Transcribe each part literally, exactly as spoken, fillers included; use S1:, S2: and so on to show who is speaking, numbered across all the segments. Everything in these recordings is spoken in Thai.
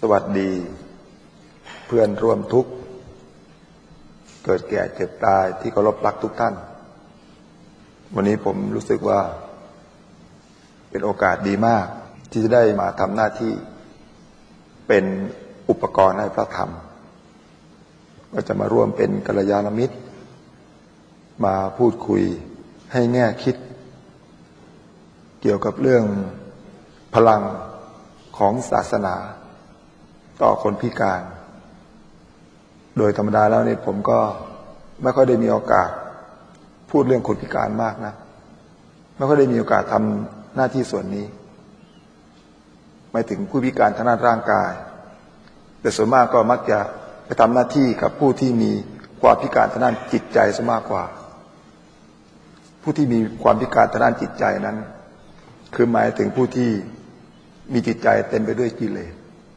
S1: สวัสดีเพื่อนร่วมทุกข์เกิดแก่เจ็บตายที่เคารพรักทุกท่านวันนี้ผมรู้สึกว่าเป็นโอกาสดีมากที่จะได้มาทำหน้าที่เป็นอุปกรณ์ให้พระธรรมก็จะมาร่วมเป็นกัลยาณมิตรมาพูดคุยให้แง่คิดเกี่ยวกับเรื่องพลังของศาสนาต่อคนพิการโดยธรรมดาแล้วเนี่ยผมก็ไม่ค่อยได้มีโอกาสพูดเรื่องคนพิการมากนะไม่ค่อยได้มีโอกาสทำหน้าที่ส่วนนี้หมายถึงผู้พิการทางด้านร่างกายแต่ส่วนมากก็มักจะไปทำหน้าที่กับผู้ที่มีความพิการทางด้านจิตใจซะมากกว่าผู้ที่มีความพิการทางด้านจิตใจนั้นคือหมายถึงผู้ที่มีจิตใจเต็มไปด้วยกิเลส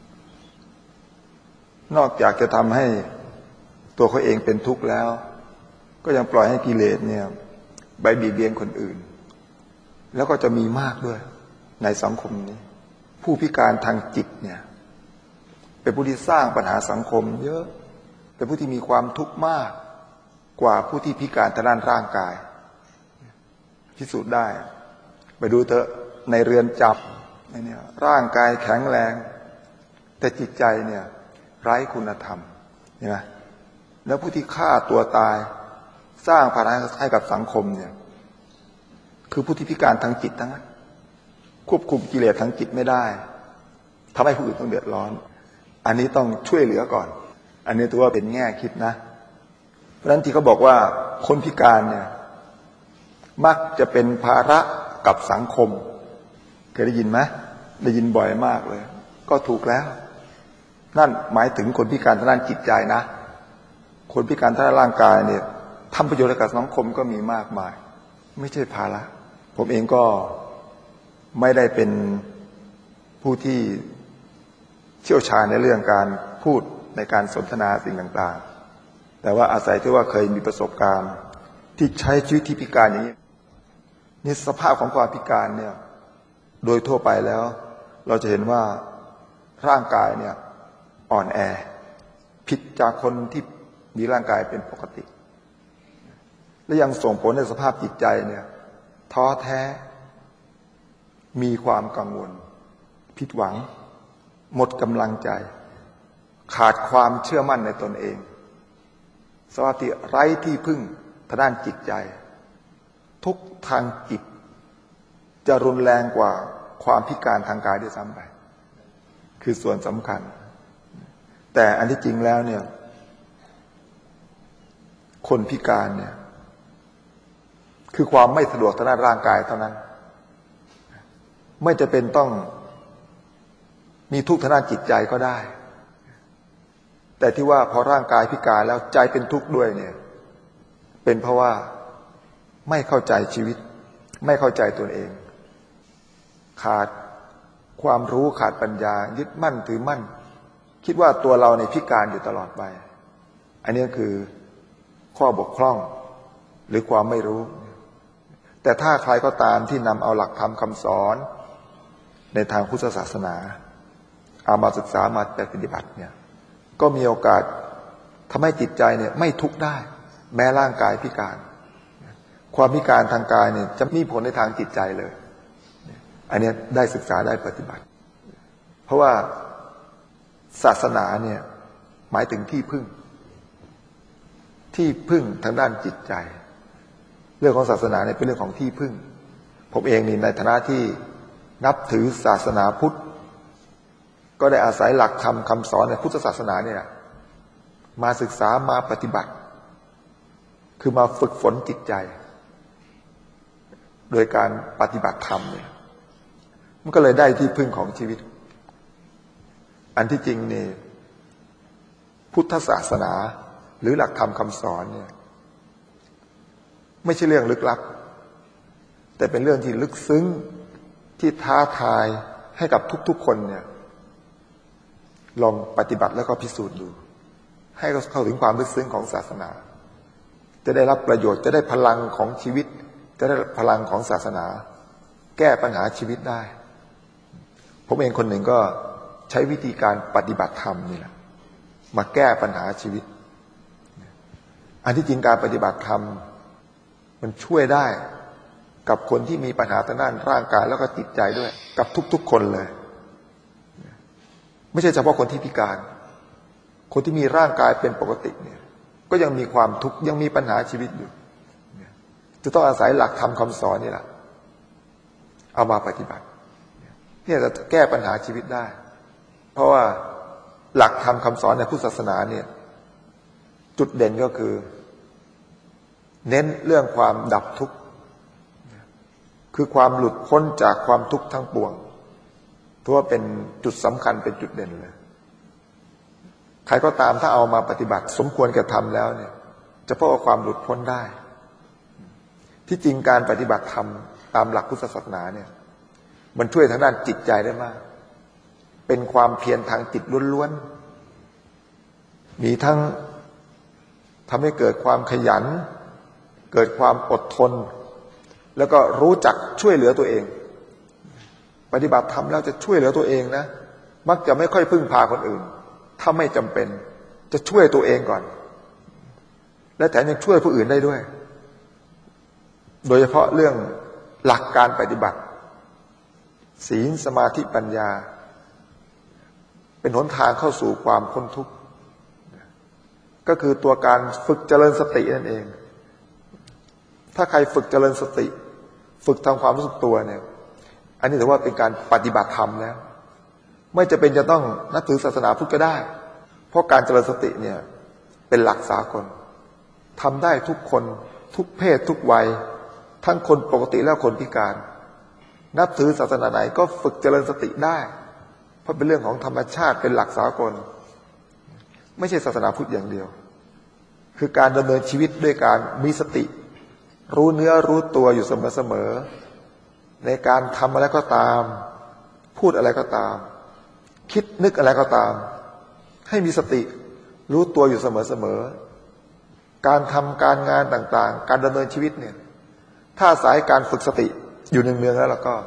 S1: นอกจากจะทำให้ตัวเขาเองเป็นทุกข์แล้วก็ยังปล่อยให้กิเลสเนี่ยไปบีบเบียนคนอื่นแล้วก็จะมีมากด้วยในสังคมนี้ผู้พิการทางจิตเนี่ยเป็นผู้ที่สร้างปัญหาสังคมเยอะเป็นผู้ที่มีความทุกข์มากกว่าผู้ที่พิการทางด้านร่างกายพิสูจน์ได้ไปดูเถอะในเรือนจำเนี่ยร่างกายแข็งแรงแต่จิตใจเนี่ยไร้คุณธรรมเห็นไหมแล้วผู้ที่ฆ่าตัวตายสร้างภาระให้กับสังคมเนี่ยคือผู้ที่พิการทางจิตทั้งนั้นควบคุมกิเลสทางจิตไม่ได้ทำให้ผู้อื่นต้องเดือดร้อนอันนี้ต้องช่วยเหลือก่อนอันนี้ถือว่าเป็นแง่คิดนะเพราะฉะนั้นที่เขาบอกว่าคนพิการเนี่ยมักจะเป็นภาระกับสังคมเคยได้ยินไหมได้ยินบ่อยมากเลยก็ถูกแล้วนั่นหมายถึงคนพิการทางด้านจิตใจนะคนพิการทางด้านร่างกายเนี่ยทำประโยชน์ให้กับสังคมก็มีมากมายไม่ใช่ภาระผมเองก็ไม่ได้เป็นผู้ที่เชี่ยวชาญในเรื่องการพูดในการสนทนาสิ่งต่างๆแต่ว่าอาศัยที่ว่าเคยมีประสบการณ์ที่ใช้ชีวิตที่พิการอย่างนี้นี่สภาพของความพิการเนี่ยโดยทั่วไปแล้วเราจะเห็นว่าร่างกายเนี่ยอ่อนแอผิดจากคนที่มีร่างกายเป็นปกติและยังส่งผลในสภาพจิตใจเนี่ยท้อแท้มีความกังวลผิดหวังหมดกำลังใจขาดความเชื่อมั่นในตนเองสภาพที่ไร้ที่พึ่งทางด้านจิตใจทุกทางจิตจะรุนแรงกว่าความพิการทางกายด้วยซ้ำไปคือส่วนสำคัญแต่อันที่จริงแล้วเนี่ยคนพิการเนี่ยคือความไม่สะดวกทางด้านร่างกายเท่านั้นไม่จะเป็นต้องมีทุกข์ทางด้านจิตใจก็ได้แต่ที่ว่าพอร่างกายพิการแล้วใจเป็นทุกข์ด้วยเนี่ยเป็นเพราะว่าไม่เข้าใจชีวิตไม่เข้าใจตนเองขาดความรู้ขาดปัญญายึดมั่นถือมั่นคิดว่าตัวเราในพิการอยู่ตลอดไปอันนี้คือข้อบกพร่องหรือความไม่รู้แต่ถ้าใครก็ตามที่นำเอาหลักธรรมคำสอนในทางพุทธศาสนาเอามาศึกษามาปฏิบัติเนี่ยก็มีโอกาสทำให้จิตใจเนี่ยไม่ทุกข์ได้แม้ร่างกายพิการความพิการทางกายเนี่ยจะมีผลในทางจิตใจเลยอันนี้ได้ศึกษาได้ปฏิบัติเพราะว่าศาสนาเนี่ยหมายถึงที่พึ่งที่พึ่งทางด้านจิตใจเรื่องของศาสนาเนี่ยเป็นเรื่องของที่พึ่งผมเองนี่ในฐานะที่นับถือศาสนาพุทธก็ได้อาศัยหลักธรรมคำสอนในพุทธศาสนาเนี่ยมาศึกษามาปฏิบัติคือมาฝึกฝนจิตใจโดยการปฏิบัติธรรมเนี่ยมันก็เลยได้ที่พึ่งของชีวิตอันที่จริงนี่พุทธศาสนาหรือหลักธรรมคำสอนเนี่ยไม่ใช่เรื่องลึกลับแต่เป็นเรื่องที่ลึกซึ้งที่ท้าทายให้กับทุกๆคนเนี่ยลองปฏิบัติแล้วก็พิสูจน์ดูให้เข้าถึงความลึกซึ้งของศาสนาจะได้รับประโยชน์จะได้พลังของชีวิตจะได้พลังของศาสนาแก้ปัญหาชีวิตได้ผมเองคนหนึ่งก็ใช้วิธีการปฏิบัติธรรมนี่แหละมาแก้ปัญหาชีวิตอันที่จริงการปฏิบัติธรรมมันช่วยได้กับคนที่มีปัญหาทางด้านร่างกายแล้วก็จิตใจด้วยกับทุกๆคนเลยไม่ใช่เฉพาะคนที่พิการคนที่มีร่างกายเป็นปกติเนี่ยก็ยังมีความทุกข์ยังมีปัญหาชีวิตอยู่จะต้องอาศัยหลักธรรมคำสอนนี่แหละเอามาปฏิบัติเนี่ยจะแก้ปัญหาชีวิตได้เพราะว่าหลักธรรมคำสอนในพุทธศาสนาเนี่ยจุดเด่นก็คือเน้นเรื่องความดับทุกข์คือความหลุดพ้นจากความทุกข์ทั้งปวงถือว่าเป็นจุดสำคัญเป็นจุดเด่นเลยใครก็ตามถ้าเอามาปฏิบัติสมควรแก่ธรรมแล้วเนี่ยจะพบกับความหลุดพ้นได้ที่จริงการปฏิบัติธรรมตามหลักพุทธศาสนาเนี่ยมันช่วยทางด้านจิตใจได้มากเป็นความเพียรทางจิตล้วนๆมีทั้งทำให้เกิดความขยันเกิดความอดทนแล้วก็รู้จักช่วยเหลือตัวเองปฏิบัติธรรมแล้วจะช่วยเหลือตัวเองนะมักจะไม่ค่อยพึ่งพาคนอื่นถ้าไม่จำเป็นจะช่วยตัวเองก่อนและแถมยังช่วยผู้อื่นได้ด้วยโดยเฉพาะเรื่องหลักการปฏิบัติศีลสมาธิปัญญาเป็นหนทางเข้าสู่ความพ้นทุกข์ก็คือตัวการฝึกเจริญสตินั่นเองถ้าใครฝึกเจริญสติฝึกทำความรู้สึกตัวเนี่ยอันนี้ถือว่าเป็นการปฏิบัติธรรมแล้วไม่จะเป็นจะต้องนับถือศาสนาพุทธก็ได้เพราะการเจริญสติเนี่ยเป็นหลักสากลทำได้ทุกคนทุกเพศทุกวัยทั้งคนปกติและคนพิการนับถือศาสนาไหนก็ฝึกเจริญสติได้เพราะเป็นเรื่องของธรรมชาติเป็นหลักสากลไม่ใช่ศาสนาพุทธอย่างเดียวคือการดำเนินชีวิตด้วยการมีสติรู้เนื้อรู้ตัวอยู่เสมอๆในการทำอะไรก็ตามพูดอะไรก็ตามคิดนึกอะไรก็ตามให้มีสติรู้ตัวอยู่เสมอๆการทำการงานต่างๆการดำเนินชีวิตเนี่ยถ้าอาศัยการฝึกสติอยู่เนืองๆแล้วเราก็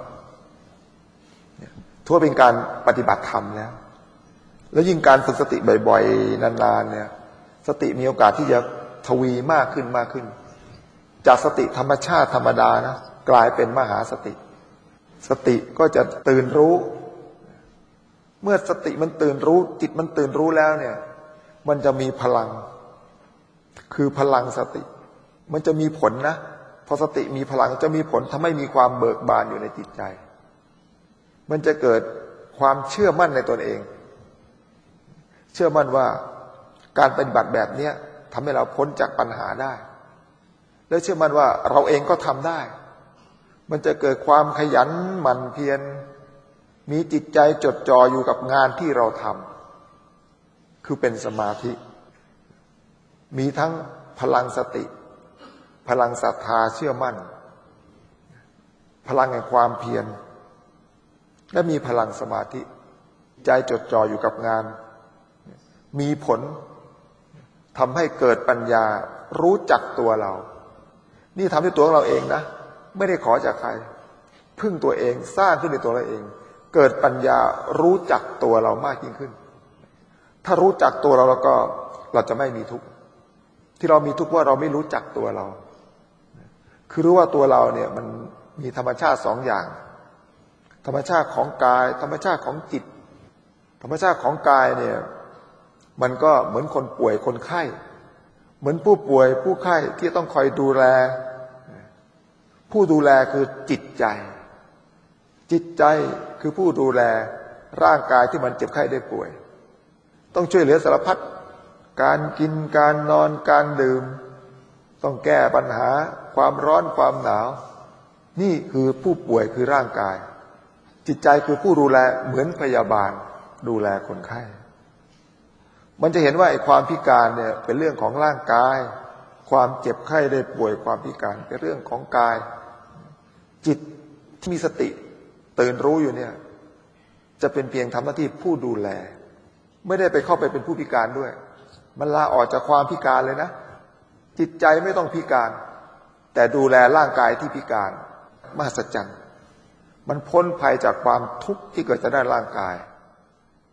S1: ถือว่าเป็นการปฏิบัติธรรมแล้วแล้วยิ่งการฝึกสติบ่อยๆนานๆเนี่ยสติมีโอกาสที่จะทวีมากขึ้นมากขึ้นจากสติธรรมชาติธรรมดานะกลายเป็นมหาสติสติก็จะตื่นรู้เมื่อสติมันตื่นรู้จิตมันตื่นรู้แล้วเนี่ยมันจะมีพลังคือพลังสติมันจะมีผลนะพอสติมีพลังจะมีผลทำให้มีความเบิกบานอยู่ในจิตใจมันจะเกิดความเชื่อมั่นในตนเองเชื่อมั่นว่าการปฏิบัติแบบนี้ทำให้เราพ้นจากปัญหาได้และเชื่อมั่นว่าเราเองก็ทำได้มันจะเกิดความขยันหมั่นเพียรมีจิตใจจดจ่ออยู่กับงานที่เราทำคือเป็นสมาธิมีทั้งพลังสติพลังศรัทธาเชื่อมั่นพลังแห่งความเพียรและมีพลังสมาธิใจจดจ่ออยู่กับงานมีผลทำให้เกิดปัญญารู้จักตัวเรานี่ทำด้วยตัวของเราเองนะไม่ได้ขอจากใครพึ่งตัวเองสร้างขึ้นในตัวเราเองเกิดปัญญารู้จักตัวเรามากยิ่งขึ้นถ้ารู้จักตัวเราแล้วก็เราจะไม่มีทุกข์ที่เรามีทุกข์ว่าเราไม่รู้จักตัวเราคือรู้ว่าตัวเราเนี่ยมันมีธรรมชาติสองอย่างธรรมชาติของกายธรรมชาติของจิตธรรมชาติของกายเนี่ยมันก็เหมือนคนป่วยคนไข้เหมือนผู้ป่วยผู้ไข้ที่ต้องคอยดูแลผู้ดูแลคือจิตใจจิตใจคือผู้ดูแลร่างกายที่มันเจ็บไข้ได้ป่วยต้องช่วยเหลือสารพัดการกินการนอนการดื่มต้องแก้ปัญหาความร้อนความหนาวนี่คือผู้ป่วยคือร่างกายจิตใจคือผู้ดูแลเหมือนพยาบาลดูแลคนไข้มันจะเห็นว่าไอ้ความพิการเนี่ยเป็นเรื่องของร่างกายความเจ็บไข้ได้ป่วยความพิการเป็นเรื่องของกายจิตที่มีสติตื่นรู้อยู่เนี่ยจะเป็นเพียงทำหน้าที่ผู้ดูแลไม่ได้ไปเข้าไปเป็นผู้พิการด้วยมันลาออกจากความพิการเลยนะจิตใจไม่ต้องพิการแต่ดูแลร่างกายที่พิการมหัศจรรย์มันพ้นภัยจากความทุกข์ที่เกิดจากด้านร่างกาย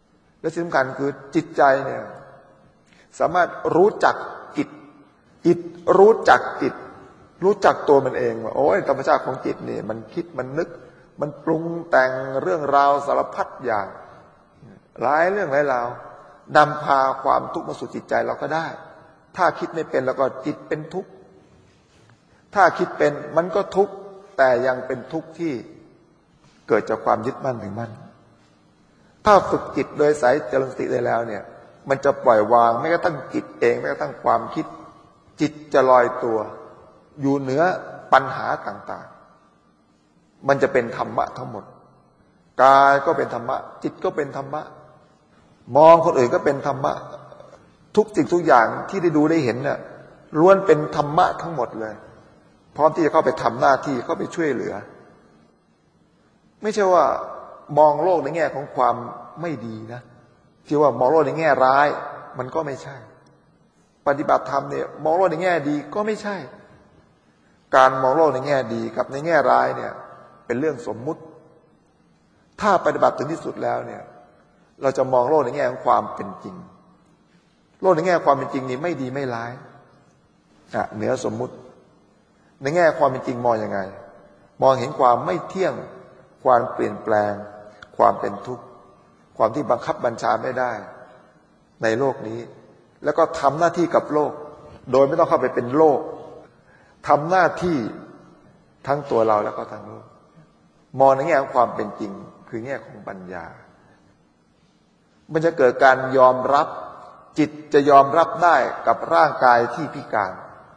S1: และที่สำคัญคือจิตใจเนี่ยสามารถรู้จักจิตจิตรู้จักจิตรู้จักตัวมันเองว่าโอ้ยธรรมชาติของจิตนี่มันคิดมันนึกมันปรุงแต่งเรื่องราวสารพัดอย่างหลายเรื่องหลายราวนำพาความทุกข์มาสู่จิตใจเราก็ได้ถ้าคิดไม่เป็นแล้วก็จิตเป็นทุกข์ถ้าคิดเป็นมันก็ทุกข์แต่ยังเป็นทุกข์ที่เกิดจากความยึดมั่นถือมั่นถ้าฝึกจิตโดยสายเจริญสติได้แล้วเนี่ยมันจะปล่อยวางไม่กระทั่งจิตเองไม่กระทั่งความคิดจิตจะลอยตัวอยู่เหนือปัญหาต่างๆมันจะเป็นธรรมะทั้งหมดกายก็เป็นธรรมะจิตก็เป็นธรรมะมองคนอื่นก็เป็นธรรมะทุกสิ่งทุกอย่างที่ได้ดูได้เห็นเนี่ยล้วนเป็นธรรมะทั้งหมดเลยพร้อมที่จะเข้าไปทำหน้าที่เข้าไปช่วยเหลือไม่ใช่ว่ามองโลกในแง่ของความไม่ดีนะที่ว่ามองโลกในแง่ร้ายมันก็ไม่ใช่ปฏิบัติธรรมเนี่ยมองโลกในแง่ดีก็ไม่ใช่การมองโลกในแง่ดีกับในแง่ร้ายเนี่ยเป็นเรื่องสมมุติถ้าปฏิบัติถึงที่สุดแล้วเนี่ยเราจะมองโลกในแง่ของความเป็นจริงโลกในแง่ความเป็นจริงนี่ไม่ดีไม่ร้ายอ่ะเหนือสมมุติในแง่ความเป็นจริงมองยังไงมองเห็นความไม่เที่ยงความเปลี่ยนแปลงความเป็นทุกข์ความที่บังคับบัญชาไม่ได้ในโลกนี้แล้วก็ทำหน้าที่กับโลกโดยไม่ต้องเข้าไปเป็นโลกทำหน้าที่ทั้งตัวเราแล้วก็ทั้งโลกมองในแง่ของความเป็นจริงคือแง่ของปัญญามันจะเกิดการยอมรับจิตจะยอมรับได้กับร่างกายที่พิการ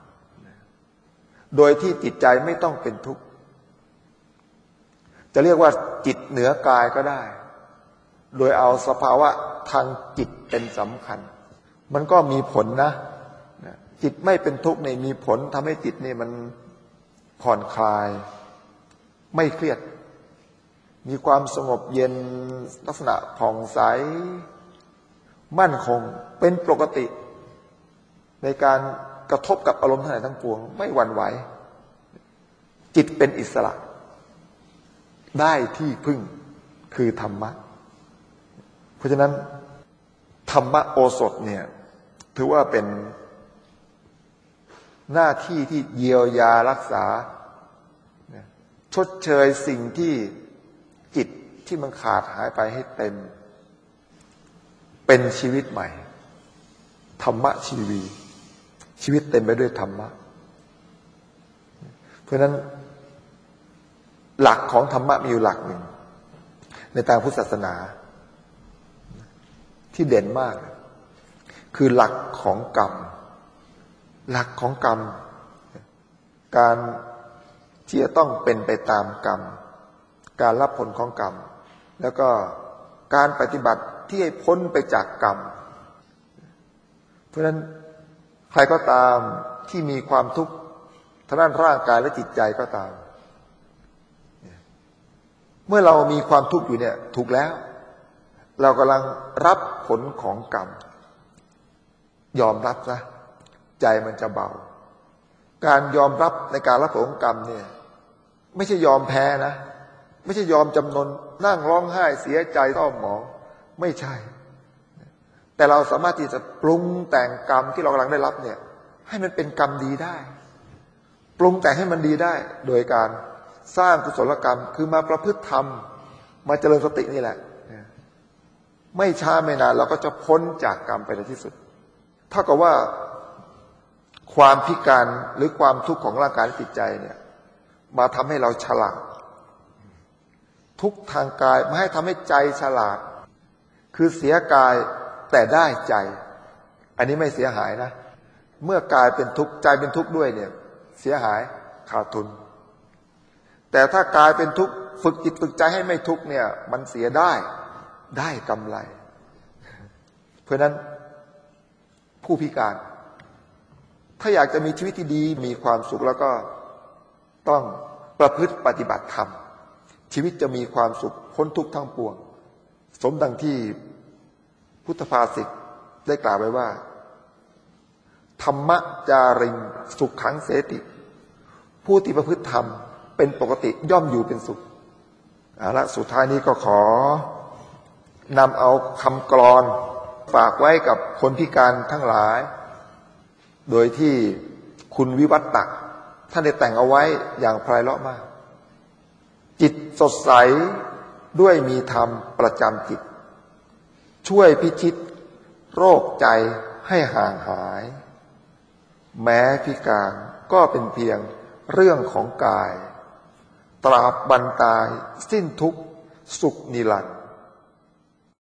S1: โดยที่จิตใจไม่ต้องเป็นทุกข์จะเรียกว่าจิตเหนือกายก็ได้โดยเอาสภาวะทางจิตเป็นสำคัญมันก็มีผลนะจิตไม่เป็นทุกข์เนี่ยมีผลทำให้จิตนี่มันผ่อนคลายไม่เครียดมีความสงบเย็นลักษณะผ่องใสมั่นคงเป็นปกติในการกระทบกับอารมณ์ทั้งหลายทั้งปวงไม่หวั่นไหวจิตเป็นอิสระได้ที่พึ่งคือธรรมะเพราะฉะนั้นธรรมะโอสถเนี่ยถือว่าเป็นหน้าที่ที่เยียวยารักษาชดเชยสิ่งที่จิตที่มันขาดหายไปให้เต็มเป็นชีวิตใหม่ธรรมะชีวีชีวิตเต็มไปด้วยธรรมะเพราะฉะนั้นหลักของธรรมะมีอยู่หลักหนึ่งในทางพุทธศาสนาที่เด่นมากคือหลักของกรรมหลักของกรรมการที่จะต้องเป็นไปตามกรรมการรับผลของกรรมแล้วก็การปฏิบัติที่ให้พ้นไปจากกรรมเพราะฉะนั้นใครก็ตามที่มีความทุกข์ทางด้านร่างกายและจิตใจก็ตามเมื่อเรามีความทุกข์อยู่เนี่ยถูกแล้วเรากำลังรับผลของกรรมยอมรับซะใจมันจะเบาการยอมรับในการรับผลของกรรมเนี่ยไม่ใช่ยอมแพ้นะไม่ใช่ยอมจำนนนั่งร้องไห้เสียใจเศร้าหมองไม่ใช่แต่เราสามารถที่จะปรุงแต่งกรรมที่เรากำลังได้รับเนี่ยให้มันเป็นกรรมดีได้ปรุงแต่งให้มันดีได้โดยการสร้างกุศลกรรมคือมาประพฤติธรรมมาเจริญสตินี่แหละไม่ช้าไม่นานเราก็จะพ้นจากกรรมไปในที่สุดเท่ากับว่าความพิการหรือความทุกข์ของร่างกายและจิตใจเนี่ยมาทำให้เราฉลาดทุกทางกายมาให้ทำให้ใจฉลาดคือเสียกายแต่ได้ใจอันนี้ไม่เสียหายนะเมื่อกายเป็นทุกข์ใจเป็นทุกข์ด้วยเนี่ยเสียหายขาดทุนแต่ถ้ากายเป็นทุกข์ฝึกจิตฝึกใจให้ไม่ทุกข์เนี่ยมันเสียได้ได้กำไรเพราะนั้นผู้พิการถ้าอยากจะมีชีวิตที่ดีมีความสุขแล้วก็ต้องประพฤติปฏิบัติธรรมชีวิตจะมีความสุขพ้นทุกข์ทั้งปวงสมดังที่พุทธภาษิตได้กล่าวไว้ว่าธรรมจาริงสุขขังเสติผู้ที่ประพฤติธรรมเป็นปกติย่อมอยู่เป็นสุขเอาละสุดท้ายนี้ก็ขอนำเอาคำกลอนฝากไว้กับคนพิการทั้งหลายโดยที่คุณวิวัฒน์ตักท่านได้แต่งเอาไว้อย่างไพเราะมากจิตสดใสด้วยมีธรรมประจำจิตช่วยพิชิตโรคใจให้ห่างหายแม้พิการก็เป็นเพียงเรื่องของกายตราบบันตายสิ้นทุกข์สุขนิรันดร์